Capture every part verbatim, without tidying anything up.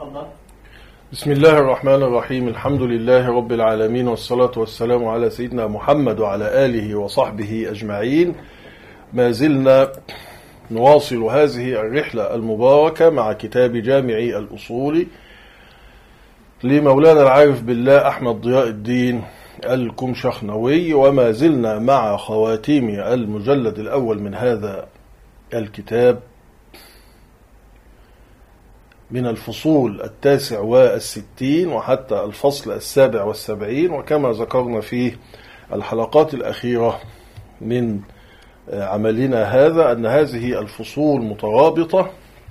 تفضل. بسم الله الرحمن الرحيم. الحمد لله رب العالمين، والصلاة والسلام على سيدنا محمد وعلى آله وصحبه أجمعين. ما زلنا نواصل هذه الرحلة المباركة مع كتاب جامع الأصول لمولانا العارف بالله أحمد ضياء الدين الكمشخنوي، وما زلنا مع خواتيم المجلد الأول من هذا الكتاب من الفصول التاسع والستين وحتى الفصل السابع والسبعين. وكما ذكرنا في الحلقات الأخيرة من عملنا هذا أن هذه الفصول مترابطة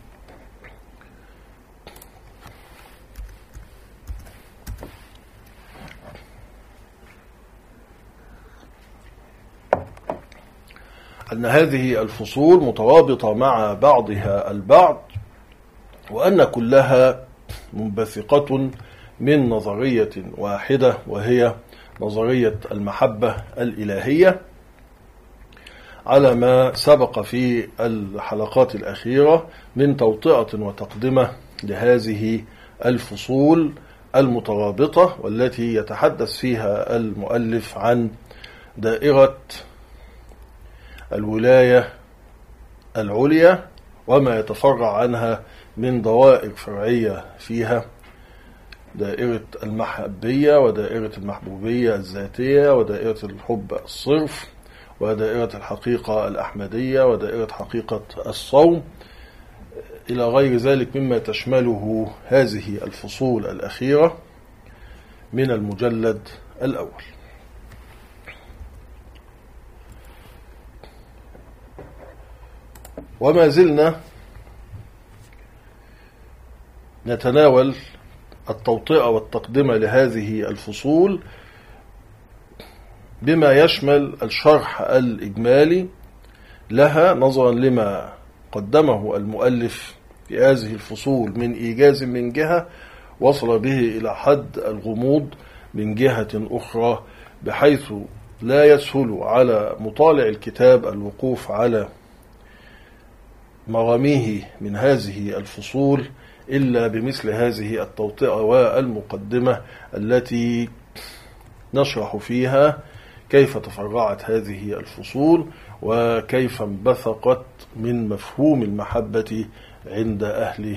أن هذه الفصول مترابطة مع بعضها البعض، وأن كلها منبثقة من نظرية واحدة، وهي نظرية المحبة الإلهية، على ما سبق في الحلقات الأخيرة من توطئة وتقدمة لهذه الفصول المترابطة، والتي يتحدث فيها المؤلف عن دائرة الولاية العليا وما يتفرع عنها من دوائر فرعية فيها: دائرة المحبية، ودائرة المحبوبية الذاتية، ودائرة الحب الصرف، ودائرة الحقيقة الأحمدية، ودائرة حقيقة الصوم، إلى غير ذلك مما تشمله هذه الفصول الأخيرة من المجلد الأول. وما زلنا نتناول التوطئة والتقدمة لهذه الفصول بما يشمل الشرح الإجمالي لها، نظرا لما قدمه المؤلف في هذه الفصول من إيجاز من جهة، وصل به إلى حد الغموض من جهة أخرى، بحيث لا يسهل على مطالع الكتاب الوقوف على مراميه من هذه الفصول إلا بمثل هذه التوطئة والمقدمة التي نشرح فيها كيف تفرعت هذه الفصول، وكيف انبثقت من مفهوم المحبة عند أهل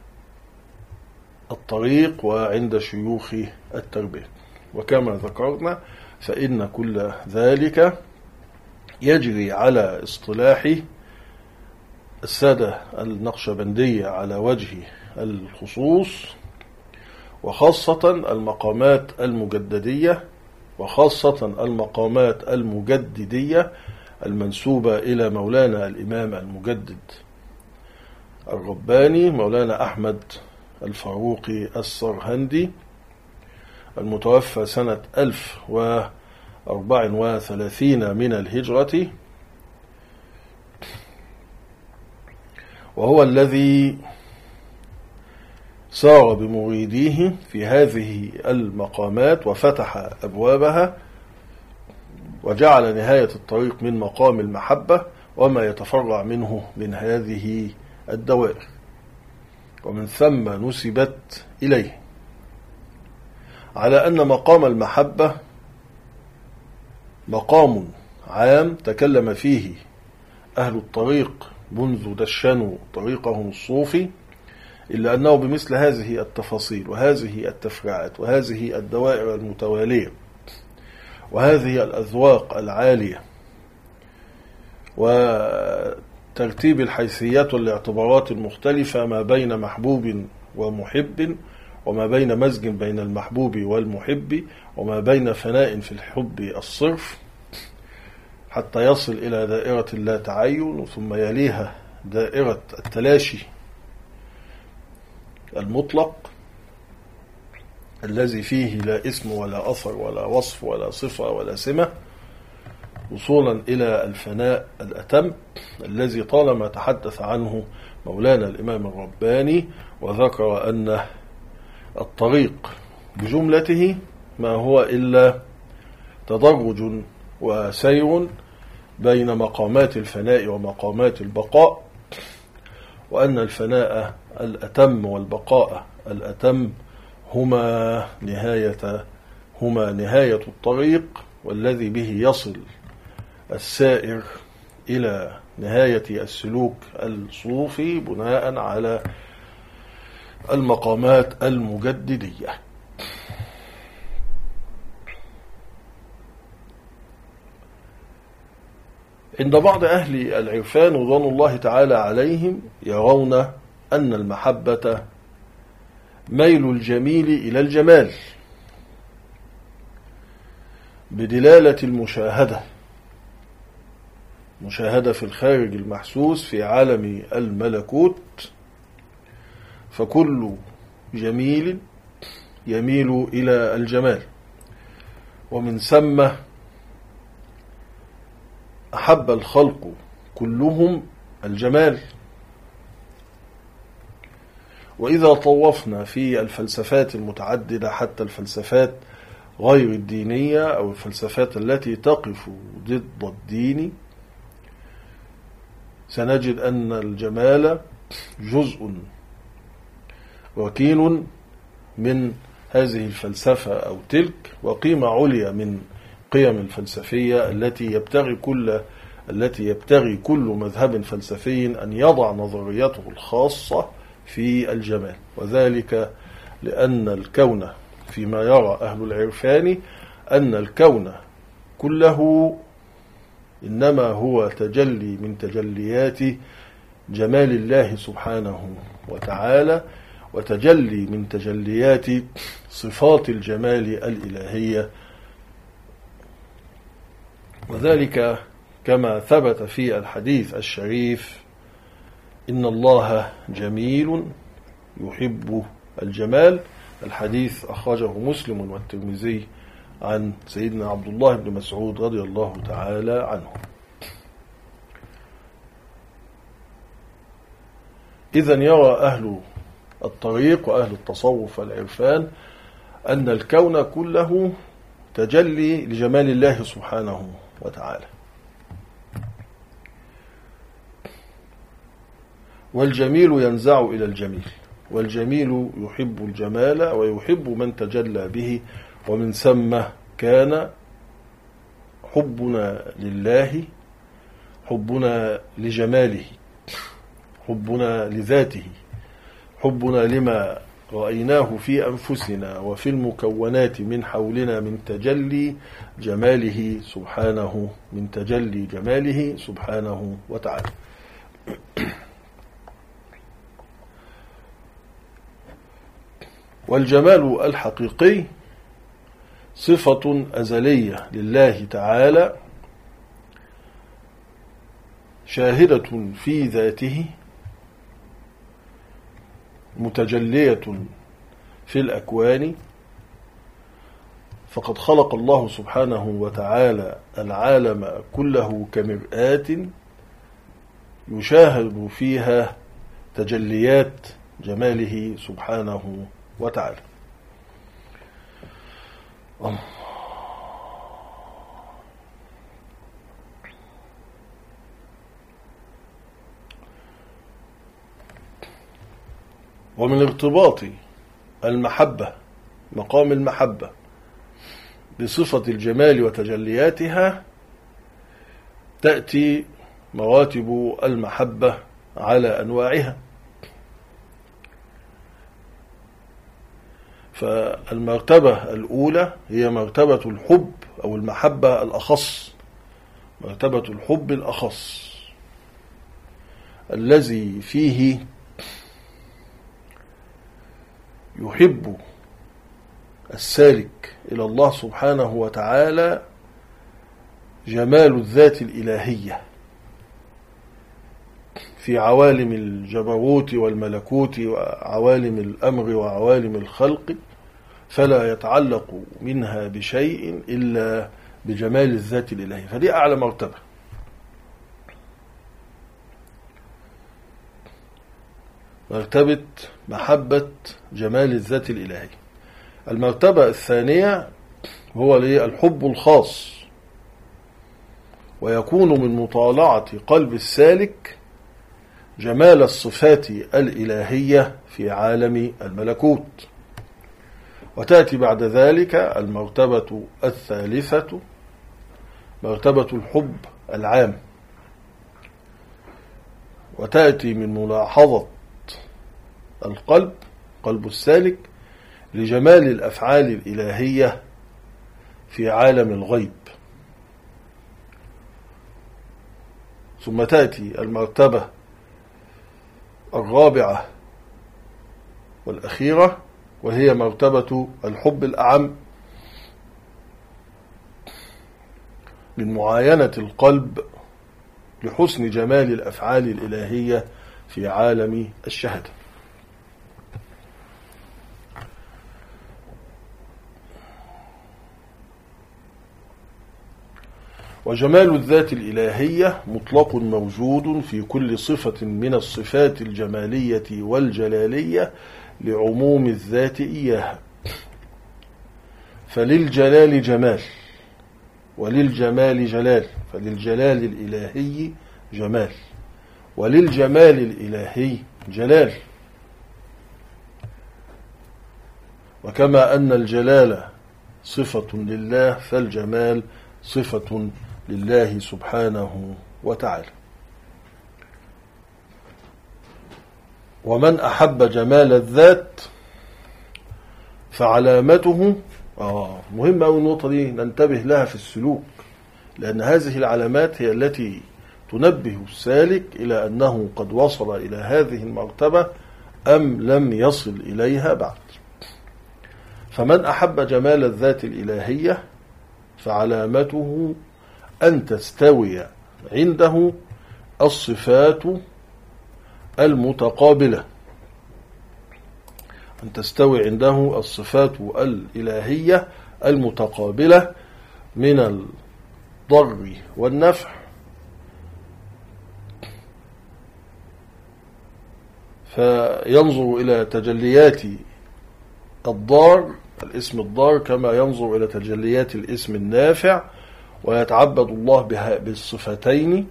الطريق وعند شيوخ التربية. وكما ذكرنا فإن كل ذلك يجري على اصطلاح السادة النقشبندية على وجه الخصوص، وخاصة المقامات المجددية، وخاصة المقامات المجددية المنسوبة إلى مولانا الإمام المجدد الرباني مولانا أحمد الفاروقي السرهندي، المتوفى سنة ألف وأربع وثلاثين من الهجرة، وهو الذي سار بمريديه في هذه المقامات وفتح أبوابها، وجعل نهاية الطريق من مقام المحبة وما يتفرع منه من هذه الدوائر، ومن ثم نسبت إليه، على أن مقام المحبة مقام عام تكلم فيه أهل الطريق منذ دشنوا طريقهم الصوفي، إلا أنه بمثل هذه التفاصيل وهذه التفريعات وهذه الدوائر المتوالية وهذه الأذواق العالية وترتيب الحيثيات والاعتبارات المختلفة ما بين محبوب ومحب، وما بين مزج بين المحبوب والمحب، وما بين فناء في الحب الصرف، حتى يصل إلى دائرة اللا تعين، ثم يليها دائرة التلاشي المطلق الذي فيه لا اسم ولا أثر ولا وصف ولا صفة ولا سمة، وصولا إلى الفناء الأتم الذي طالما تحدث عنه مولانا الإمام الرباني، وذكر أن الطريق بجملته ما هو إلا تدرج وسير بين مقامات الفناء ومقامات البقاء، وأن الفناء الأتم والبقاء الأتم هما نهاية هما نهاية الطريق، والذي به يصل السائر إلى نهاية السلوك الصوفي بناء على المقامات المجددية. عند بعض أهل العرفان رضوان الله تعالى عليهم يرون أن المحبة ميل الجميل إلى الجمال بدلالة المشاهدة، مشاهدة في الخارج المحسوس في عالم الملكوت، فكل جميل يميل إلى الجمال، ومن ثم أحب الخلق كلهم الجمال. وإذا طوفنا في الفلسفات المتعددة حتى الفلسفات غير الدينية أو الفلسفات التي تقف ضد الدين، سنجد أن الجمال جزء وكيل من هذه الفلسفة أو تلك، وقيمة عليا من قيم الفلسفية التي يبتغي كل التي يبتغي كل مذهب فلسفي أن يضع نظريته الخاصة في الجمال، وذلك لأن الكون فيما يرى أهل العرفان أن الكون كله إنما هو تجلي من تجليات جمال الله سبحانه وتعالى، وتجلي من تجليات صفات الجمال الإلهية، وذلك كما ثبت في الحديث الشريف: إن الله جميل يحب الجمال. الحديث أخرجه مسلم والترمذي عن سيدنا عبد الله بن مسعود رضي الله تعالى عنه. إذن يرى أهل الطريق وأهل التصوف والعرفان أن الكون كله تجلي لجمال الله سبحانه وتعالى، والجميل ينزع إلى الجميل، والجميل يحب الجمال ويحب من تجلى به، ومن ثم كان حبنا لله حبنا لجماله، حبنا لذاته، حبنا لما رأيناه في أنفسنا وفي المكونات من حولنا من تجلي جماله سبحانه من تجلي جماله سبحانه وتعالى. والجمال الحقيقي صفة أزلية لله تعالى شاهدة في ذاته متجلية في الأكوان، فقد خلق الله سبحانه وتعالى العالم كله كمرآة يشاهد فيها تجليات جماله سبحانه وتعالى. ومن ارتباط المحبة مقام المحبة بصفة الجمال وتجلياتها تأتي مراتب المحبة على أنواعها. فالمرتبة الأولى هي مرتبة الحب أو المحبة الأخص، مرتبة الحب الأخص الذي فيه يحب السالك إلى الله سبحانه وتعالى جمال الذات الإلهية في عوالم الجبروت والملكوت وعوالم الأمر وعوالم الخلق، فلا يتعلق منها بشيء إلا بجمال الذات الإلهية، فدي أعلى مرتبة. مرتبة محبة جمال الذات الإلهية. المرتبة الثانية هو الحب الخاص، ويكون من مطالعة قلب السالك جمال الصفات الإلهية في عالم الملكوت. وتأتي بعد ذلك المرتبة الثالثة مرتبة الحب العام، وتأتي من ملاحظة القلب قلب السالك لجمال الأفعال الإلهية في عالم الغيب. ثم تأتي المرتبة الرابعة والأخيرة، وهي مرتبة الحب الأعم من معاينة القلب لحسن جمال الأفعال الإلهية في عالم الشهادة. وجمال الذات الإلهية مطلق موجود في كل صفة من الصفات الجمالية والجلالية لعموم الذات إياها، فللجلال جمال وللجمال جلال، فللجلال الإلهي جمال وللجمال الإلهي جلال. وكما أن الجلال صفة لله فالجمال صفة لله سبحانه وتعالى. ومن أحب جمال الذات فعلامته آه مهمة أو النقطة دي ننتبه لها في السلوك، لأن هذه العلامات هي التي تنبه السالك إلى أنه قد وصل إلى هذه المرتبة أم لم يصل إليها بعد. فمن أحب جمال الذات الإلهية فعلامته أن تستوي عنده الصفات المتقابلة، أن تستوي عنده الصفات الإلهية المتقابلة من الضر والنفع، فينظر إلى تجليات الضار الاسم الضار كما ينظر إلى تجليات الاسم النافع، ويتعبد الله بها بالصفتين،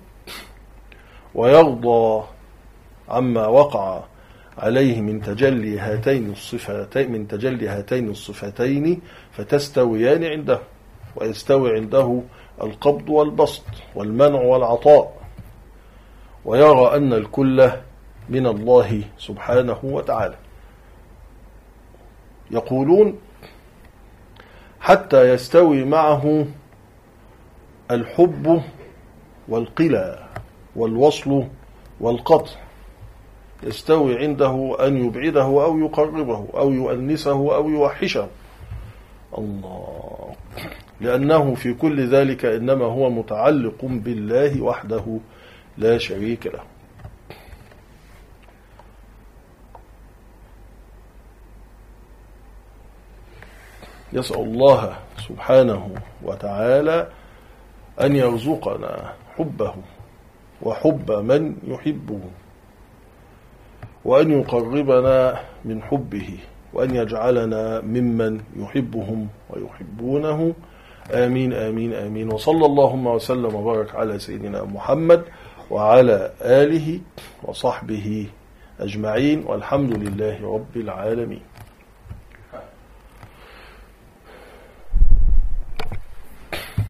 ويرضى عما وقع عليه من تجلي هاتين الصفتين من تجلي هاتين الصفتين فتستويان عنده، ويستوي عنده القبض والبسط والمنع والعطاء، ويرى أن الكل من الله سبحانه وتعالى. يقولون حتى يستوي معه الحب والقلى والوصل والقطع، يستوي عنده أن يبعده أو يقربه أو يؤنسه أو يوحشه الله، لأنه في كل ذلك إنما هو متعلق بالله وحده لا شريك له. يسأل الله سبحانه وتعالى أن يرزقنا حبه وحب من يحبه، وأن يقربنا من حبه، وأن يجعلنا ممن يحبهم ويحبونه. آمين آمين آمين. وصلى اللهم وسلم وبارك على سيدنا محمد وعلى آله وصحبه أجمعين، والحمد لله رب العالمين.